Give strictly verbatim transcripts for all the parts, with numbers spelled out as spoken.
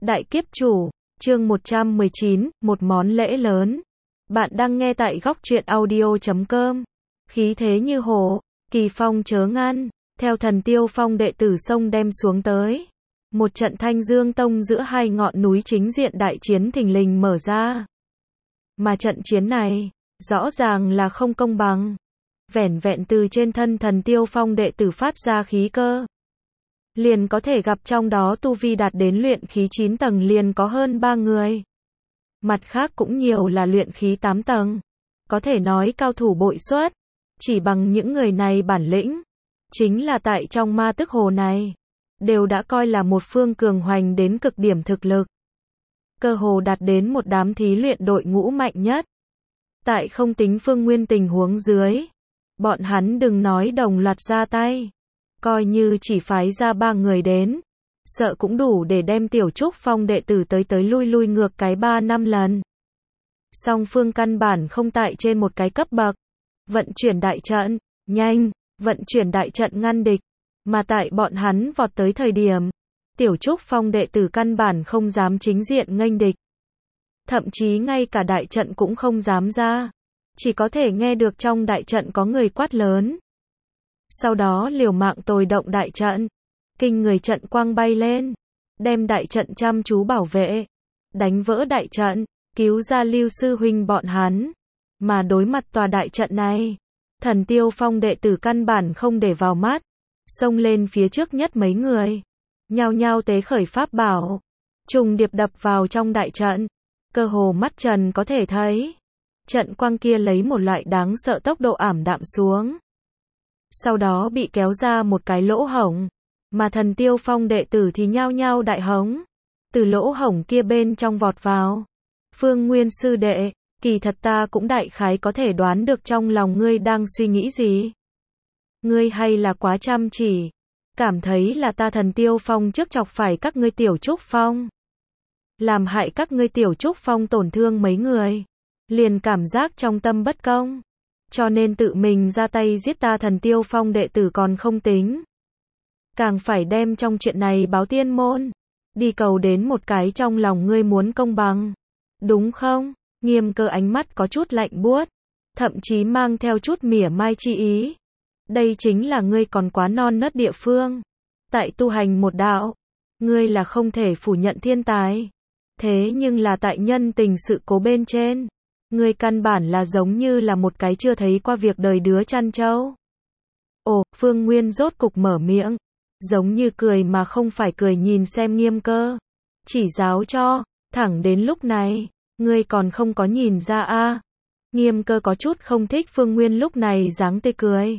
Đại kiếp chủ, chương một trăm mười chín, một món lễ lớn. Bạn đang nghe tại góc truyện audio chấm com. Khí thế như hổ, kỳ phong chớ ngăn, theo thần Tiêu Phong đệ tử sông đem xuống tới. Một trận Thanh Dương Tông giữa hai ngọn núi chính diện đại chiến thình lình mở ra. Mà trận chiến này, rõ ràng là không công bằng. Vẻn vẹn từ trên thân thần Tiêu Phong đệ tử phát ra khí cơ, liền có thể gặp trong đó tu vi đạt đến luyện khí chín tầng liền có hơn ba người. Mặt khác cũng nhiều là luyện khí tám tầng. Có thể nói cao thủ bội xuất. Chỉ bằng những người này bản lĩnh, chính là tại trong ma tức hồ này, đều đã coi là một phương cường hoành đến cực điểm thực lực. Cơ hồ đạt đến một đám thí luyện đội ngũ mạnh nhất. Tại không tính Phương Nguyên tình huống dưới, bọn hắn đừng nói đồng loạt ra tay. Coi như chỉ phái ra ba người đến, sợ cũng đủ để đem Tiểu Trúc Phong đệ tử tới tới lui lui ngược cái ba năm lần. Song phương căn bản không tại trên một cái cấp bậc. Vận chuyển đại trận, nhanh, vận chuyển đại trận ngăn địch. Mà tại bọn hắn vọt tới thời điểm, Tiểu Trúc Phong đệ tử căn bản không dám chính diện nghênh địch. Thậm chí ngay cả đại trận cũng không dám ra. Chỉ có thể nghe được trong đại trận có người quát lớn. Sau đó liều mạng tồi động đại trận. Kinh người trận quang bay lên. Đem đại trận chăm chú bảo vệ. Đánh vỡ đại trận. Cứu ra Lưu sư huynh bọn hắn. Mà đối mặt tòa đại trận này, thần Tiêu Phong đệ tử căn bản không để vào mắt. Xông lên phía trước nhất mấy người. Nhao nhao tế khởi pháp bảo. Trùng điệp đập vào trong đại trận. Cơ hồ mắt trần có thể thấy. Trận quang kia lấy một loại đáng sợ tốc độ ảm đạm xuống. Sau đó bị kéo ra một cái lỗ hổng. Mà thần Tiêu Phong đệ tử thì nhao nhao đại hống. Từ lỗ hổng kia bên trong vọt vào. Phương Nguyên sư đệ, kỳ thật ta cũng đại khái có thể đoán được trong lòng ngươi đang suy nghĩ gì. Ngươi hay là quá chăm chỉ. Cảm thấy là ta thần Tiêu Phong trước chọc phải các ngươi Tiểu Trúc Phong. Làm hại các ngươi Tiểu Trúc Phong tổn thương mấy người. Liền cảm giác trong tâm bất công. Cho nên tự mình ra tay giết ta thần Tiêu Phong đệ tử còn không tính. Càng phải đem trong chuyện này báo tiên môn. Đi cầu đến một cái trong lòng ngươi muốn công bằng. Đúng không? Nghiêm Cơ ánh mắt có chút lạnh buốt. Thậm chí mang theo chút mỉa mai chi ý. Đây chính là ngươi còn quá non nớt địa phương. Tại tu hành một đạo. Ngươi là không thể phủ nhận thiên tài. Thế nhưng là tại nhân tình sự cố bên trên. Ngươi căn bản là giống như là một cái chưa thấy qua việc đời đứa chăn trâu. Ồ, Phương Nguyên rốt cục mở miệng. Giống như cười mà không phải cười nhìn xem Nghiêm Cơ. Chỉ giáo cho, thẳng đến lúc này, ngươi còn không có nhìn ra a à. Nghiêm Cơ có chút không thích Phương Nguyên lúc này dáng tươi cười.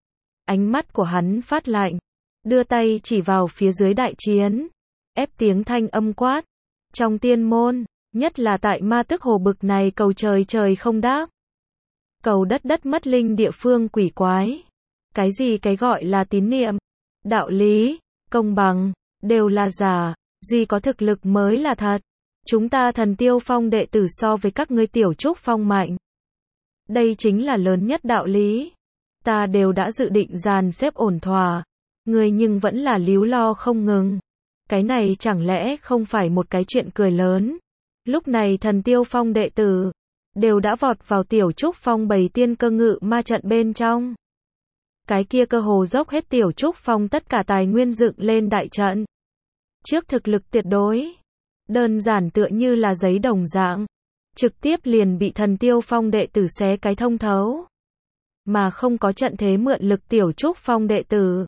Ánh mắt của hắn phát lạnh. Đưa tay chỉ vào phía dưới đại chiến. Ép tiếng thanh âm quát. Trong tiên môn, nhất là tại ma tức hồ bực này cầu trời trời không đáp. Cầu đất đất mất linh địa phương quỷ quái. Cái gì cái gọi là tín niệm, đạo lý, công bằng, đều là giả, duy có thực lực mới là thật. Chúng ta thần Tiêu Phong đệ tử so với các ngươi Tiểu Trúc Phong mạnh. Đây chính là lớn nhất đạo lý. Ta đều đã dự định dàn xếp ổn thỏa. Ngươi nhưng vẫn là líu lo không ngừng. Cái này chẳng lẽ không phải một cái chuyện cười lớn. Lúc này thần Tiêu Phong đệ tử đều đã vọt vào Tiểu Trúc Phong bầy tiên cơ ngự ma trận bên trong. Cái kia cơ hồ dốc hết Tiểu Trúc Phong tất cả tài nguyên dựng lên đại trận. Trước thực lực tuyệt đối, đơn giản tựa như là giấy đồng dạng, trực tiếp liền bị thần Tiêu Phong đệ tử xé cái thông thấu. Mà không có trận thế mượn lực Tiểu Trúc Phong đệ tử.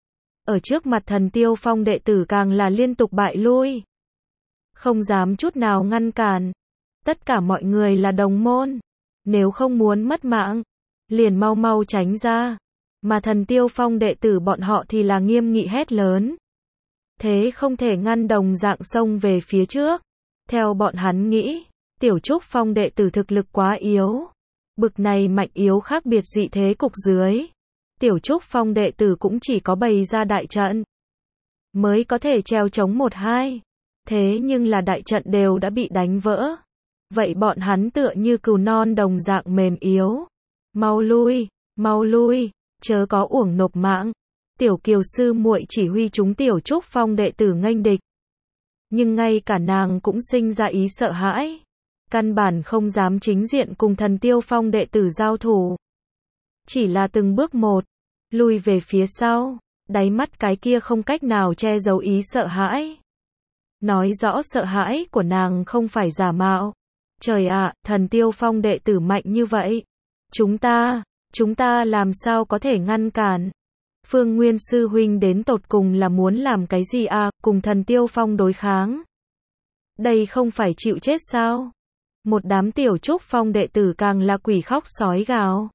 Ở trước mặt thần Tiêu Phong đệ tử càng là liên tục bại lui. Không dám chút nào ngăn cản. Tất cả mọi người là đồng môn. Nếu không muốn mất mạng, liền mau mau tránh ra. Mà thần Tiêu Phong đệ tử bọn họ thì là nghiêm nghị hét lớn. Thế không thể ngăn đồng dạng xông về phía trước. Theo bọn hắn nghĩ, Tiểu Trúc Phong đệ tử thực lực quá yếu. Bực này mạnh yếu khác biệt dị thế cục dưới. Tiểu Trúc Phong đệ tử cũng chỉ có bày ra đại trận. Mới có thể treo chống một hai. Thế nhưng là đại trận đều đã bị đánh vỡ. Vậy bọn hắn tựa như cừu non đồng dạng mềm yếu. Mau lui, mau lui, chớ có uổng nộp mạng. Tiểu Kiều sư muội chỉ huy chúng Tiểu Trúc Phong đệ tử nghênh địch. Nhưng ngay cả nàng cũng sinh ra ý sợ hãi. Căn bản không dám chính diện cùng Thần Tiêu Phong đệ tử giao thủ. Chỉ là từng bước một, lùi về phía sau, đáy mắt cái kia không cách nào che giấu ý sợ hãi. Nói rõ sợ hãi của nàng không phải giả mạo. Trời ạ, Thần Tiêu Phong đệ tử mạnh như vậy. Chúng ta, chúng ta làm sao có thể ngăn cản? Phương Nguyên sư huynh đến tột cùng là muốn làm cái gì à, cùng Thần Tiêu Phong đối kháng? Đây không phải chịu chết sao? Một đám tiểu trúc phong đệ tử càng là quỷ khóc sói gào.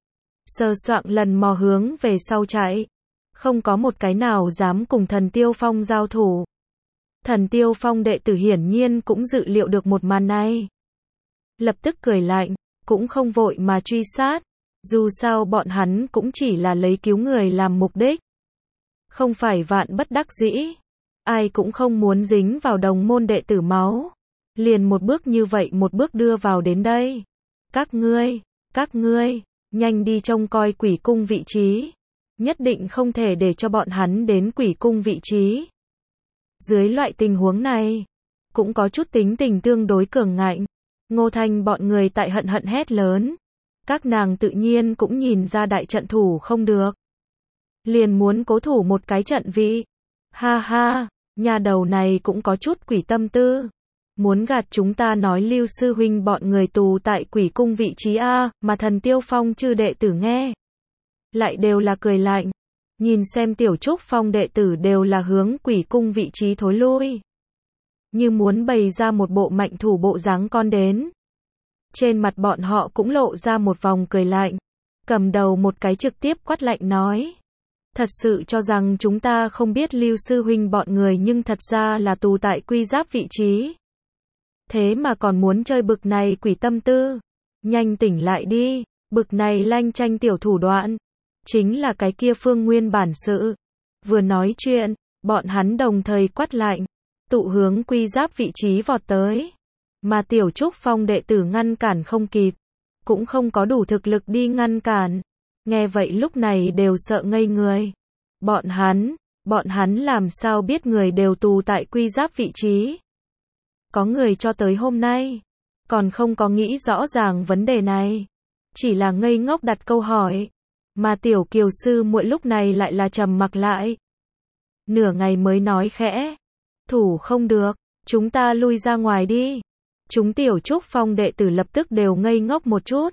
Sờ soạng lần mò hướng về sau chạy. Không có một cái nào dám cùng Thần Tiêu Phong giao thủ. Thần Tiêu Phong đệ tử hiển nhiên cũng dự liệu được một màn này. Lập tức cười lạnh, cũng không vội mà truy sát. Dù sao bọn hắn cũng chỉ là lấy cứu người làm mục đích. Không phải vạn bất đắc dĩ. Ai cũng không muốn dính vào đồng môn đệ tử máu. Liền một bước như vậy một bước đưa vào đến đây. Các ngươi, các ngươi, nhanh đi trông coi quỷ cung vị trí. Nhất định không thể để cho bọn hắn đến quỷ cung vị trí. Dưới loại tình huống này, cũng có chút tính tình tương đối cường ngạnh. Ngô Thanh bọn người tại hận hận hét lớn. Các nàng tự nhiên cũng nhìn ra đại trận thủ không được. Liền muốn cố thủ một cái trận vị. Ha ha, nhà đầu này cũng có chút quỷ tâm tư. Muốn gạt chúng ta nói Lưu sư huynh bọn người tù tại quỷ cung vị trí A, mà Thần Tiêu Phong chư đệ tử nghe. Lại đều là cười lạnh. Nhìn xem tiểu trúc phong đệ tử đều là hướng quỷ cung vị trí thối lui. Như muốn bày ra một bộ mạnh thủ bộ dáng con đến. Trên mặt bọn họ cũng lộ ra một vòng cười lạnh. Cầm đầu một cái trực tiếp quát lạnh nói. Thật sự cho rằng chúng ta không biết Lưu sư huynh bọn người nhưng thật ra là tù tại quy giáp vị trí. Thế mà còn muốn chơi bực này quỷ tâm tư. Nhanh tỉnh lại đi, bực này lanh chanh tiểu thủ đoạn. Chính là cái kia Phương Nguyên bản sự. Vừa nói chuyện, bọn hắn đồng thời quát lạnh. Tụ hướng quy giáp vị trí vọt tới. Mà tiểu trúc phong đệ tử ngăn cản không kịp. Cũng không có đủ thực lực đi ngăn cản. Nghe vậy lúc này đều sợ ngây người. Bọn hắn, bọn hắn làm sao biết người đều tù tại quy giáp vị trí. Có người cho tới hôm nay, còn không có nghĩ rõ ràng vấn đề này. Chỉ là ngây ngốc đặt câu hỏi. Mà tiểu kiều sư muội lúc này lại là trầm mặc lại. Nửa ngày mới nói khẽ. Thủ không được, chúng ta lui ra ngoài đi. Chúng tiểu trúc phong đệ tử lập tức đều ngây ngốc một chút.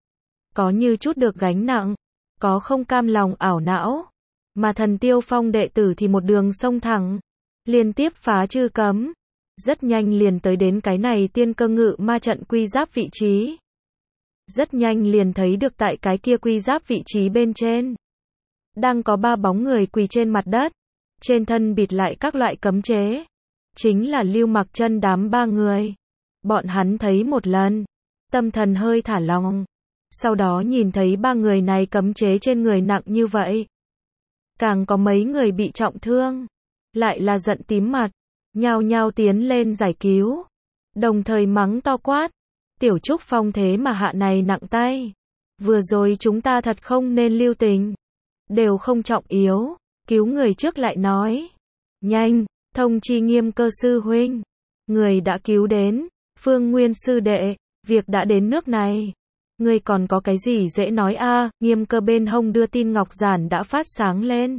Có như chút được gánh nặng, có không cam lòng ảo não. Mà Thần Tiêu Phong đệ tử thì một đường sông thẳng, liên tiếp phá chư cấm. Rất nhanh liền tới đến cái này tiên cơ ngự ma trận quy giáp vị trí. Rất nhanh liền thấy được tại cái kia quy giáp vị trí bên trên. Đang có ba bóng người quỳ trên mặt đất. Trên thân bịt lại các loại cấm chế. Chính là Lưu Mặc Chân đám ba người. Bọn hắn thấy một lần. Tâm thần hơi thả lỏng. Sau đó nhìn thấy ba người này cấm chế trên người nặng như vậy. Càng có mấy người bị trọng thương. Lại là giận tím mặt. Nhao nhao tiến lên giải cứu. Đồng thời mắng to quát. Tiểu trúc phong thế mà hạ này nặng tay. Vừa rồi chúng ta thật không nên lưu tình. Đều không trọng yếu. Cứu người trước lại nói. Nhanh, thông chi Nghiêm Cơ sư huynh. Người đã cứu đến. Phương Nguyên sư đệ, việc đã đến nước này. Người còn có cái gì dễ nói a? À, Nghiêm Cơ bên hông đưa tin ngọc giản đã phát sáng lên.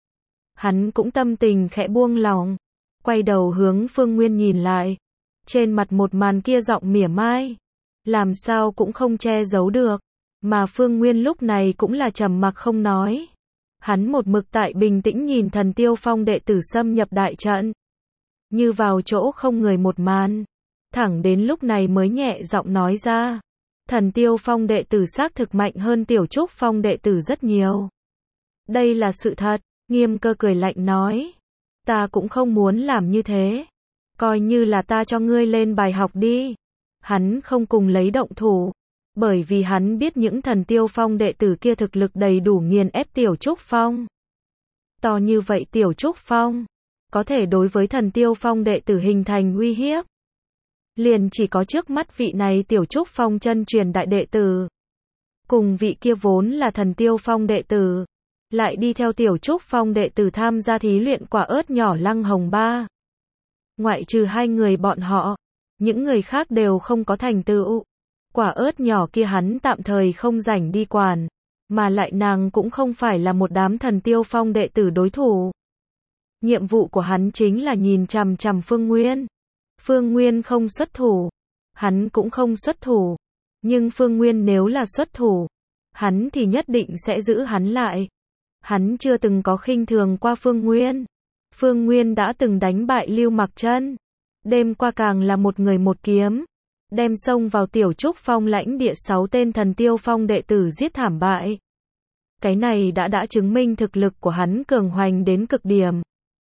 Hắn cũng tâm tình khẽ buông lòng. Quay đầu hướng Phương Nguyên nhìn lại. Trên mặt một màn kia giọng mỉa mai. Làm sao cũng không che giấu được. Mà Phương Nguyên lúc này cũng là trầm mặc không nói. Hắn một mực tại bình tĩnh nhìn Thần Tiêu Phong đệ tử xâm nhập đại trận. Như vào chỗ không người một màn. Thẳng đến lúc này mới nhẹ giọng nói ra. Thần Tiêu Phong đệ tử xác thực mạnh hơn Tiểu Trúc Phong đệ tử rất nhiều. Đây là sự thật, Nghiêm Cơ cười lạnh nói. Ta cũng không muốn làm như thế. Coi như là ta cho ngươi lên bài học đi. Hắn không cùng lấy động thủ. Bởi vì hắn biết những Thần Tiêu Phong đệ tử kia thực lực đầy đủ nghiền ép Tiểu Trúc Phong. To như vậy Tiểu Trúc Phong. Có thể đối với Thần Tiêu Phong đệ tử hình thành uy hiếp. Liền chỉ có trước mắt vị này Tiểu Trúc Phong chân truyền đại đệ tử. Cùng vị kia vốn là Thần Tiêu Phong đệ tử. Lại đi theo Tiểu Trúc Phong đệ tử tham gia thí luyện quả ớt nhỏ Lăng Hồng Ba. Ngoại trừ hai người bọn họ, những người khác đều không có thành tựu. Quả ớt nhỏ kia hắn tạm thời không rảnh đi quản, mà lại nàng cũng không phải là một đám Thần Tiêu Phong đệ tử đối thủ. Nhiệm vụ của hắn chính là nhìn chằm chằm Phương Nguyên. Phương Nguyên không xuất thủ, hắn cũng không xuất thủ, nhưng Phương Nguyên nếu là xuất thủ, hắn thì nhất định sẽ giữ hắn lại. Hắn chưa từng có khinh thường qua Phương Nguyên. Phương Nguyên đã từng đánh bại Lưu Mặc Chân, đêm qua càng là một người một kiếm, đem xông vào Tiểu Trúc Phong lãnh địa sáu tên Thần Tiêu Phong đệ tử giết thảm bại. Cái này đã đã chứng minh thực lực của hắn cường hoành đến cực điểm.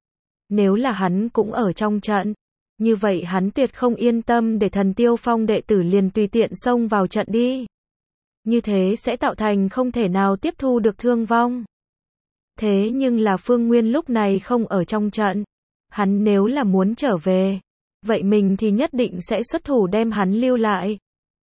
Nếu là hắn cũng ở trong trận, như vậy hắn tuyệt không yên tâm để Thần Tiêu Phong đệ tử liền tùy tiện xông vào trận đi. Như thế sẽ tạo thành không thể nào tiếp thu được thương vong. Thế nhưng là Phương Nguyên lúc này không ở trong trận. Hắn nếu là muốn trở về, vậy mình thì nhất định sẽ xuất thủ đem hắn lưu lại.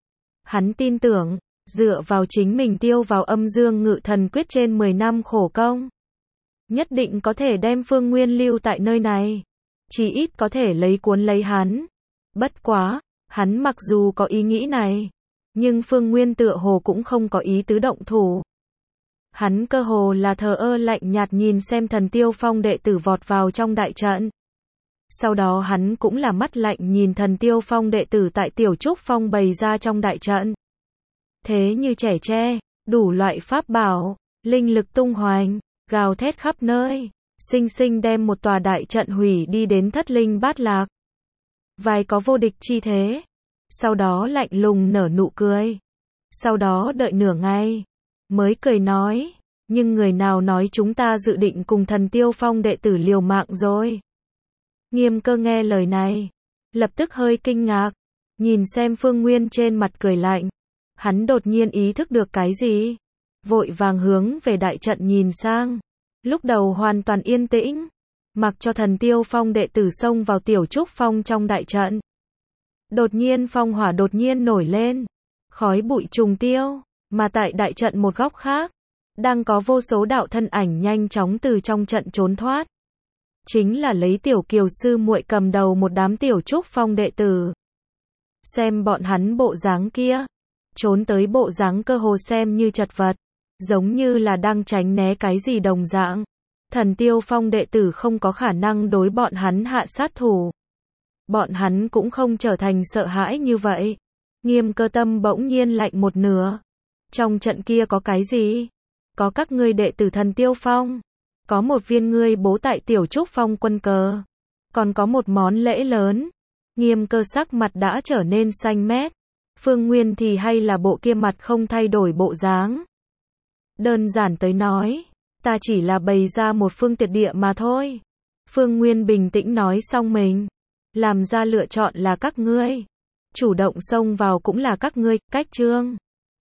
Hắn tin tưởng, dựa vào chính mình tiêu vào Âm Dương Ngự Thần Quyết trên mười năm khổ công, nhất định có thể đem Phương Nguyên lưu tại nơi này. Chỉ ít có thể lấy cuốn lấy hắn. Bất quá, hắn mặc dù có ý nghĩ này, nhưng Phương Nguyên tựa hồ cũng không có ý tứ động thủ. Hắn cơ hồ là thờ ơ lạnh nhạt nhìn xem Thần Tiêu Phong đệ tử vọt vào trong đại trận. Sau đó hắn cũng là mắt lạnh nhìn Thần Tiêu Phong đệ tử tại Tiểu Trúc Phong bày ra trong đại trận. Thế như trẻ tre, đủ loại pháp bảo, linh lực tung hoành, gào thét khắp nơi, sinh sinh đem một tòa đại trận hủy đi đến thất linh bát lạc. Vài có vô địch chi thế. Sau đó lạnh lùng nở nụ cười. Sau đó đợi nửa ngày, mới cười nói, nhưng người nào nói chúng ta dự định cùng Thần Tiêu Phong đệ tử liều mạng rồi. Nghiêm Cơ nghe lời này, lập tức hơi kinh ngạc, nhìn xem Phương Nguyên trên mặt cười lạnh. Hắn đột nhiên ý thức được cái gì, vội vàng hướng về đại trận nhìn sang. Lúc đầu hoàn toàn yên tĩnh, mặc cho Thần Tiêu Phong đệ tử xông vào Tiểu Trúc Phong trong đại trận. Đột nhiên phong hỏa đột nhiên nổi lên, khói bụi trùng tiêu, mà tại đại trận một góc khác, đang có vô số đạo thân ảnh nhanh chóng từ trong trận trốn thoát. Chính là lấy Tiểu Kiều sư muội cầm đầu một đám Tiểu Trúc Phong đệ tử. Xem bọn hắn bộ dáng kia, trốn tới bộ dáng cơ hồ xem như chật vật, giống như là đang tránh né cái gì đồng dạng. Thần Tiêu Phong đệ tử không có khả năng đối bọn hắn hạ sát thủ. Bọn hắn cũng không trở thành sợ hãi như vậy. Nghiêm Cơ tâm bỗng nhiên lạnh một nửa. Trong trận kia có cái gì? Có các ngươi đệ tử Thần Tiêu Phong. Có một viên ngươi bố tại Tiểu Trúc Phong quân cờ. Còn có một món lễ lớn. Nghiêm Cơ sắc mặt đã trở nên xanh mét. Phương Nguyên thì hay là bộ kia mặt không thay đổi bộ dáng. Đơn giản tới nói, ta chỉ là bày ra một phương tiệt địa mà thôi. Phương Nguyên bình tĩnh nói xong mình. Làm ra lựa chọn là các ngươi. Chủ động xông vào cũng là các ngươi, cách chương.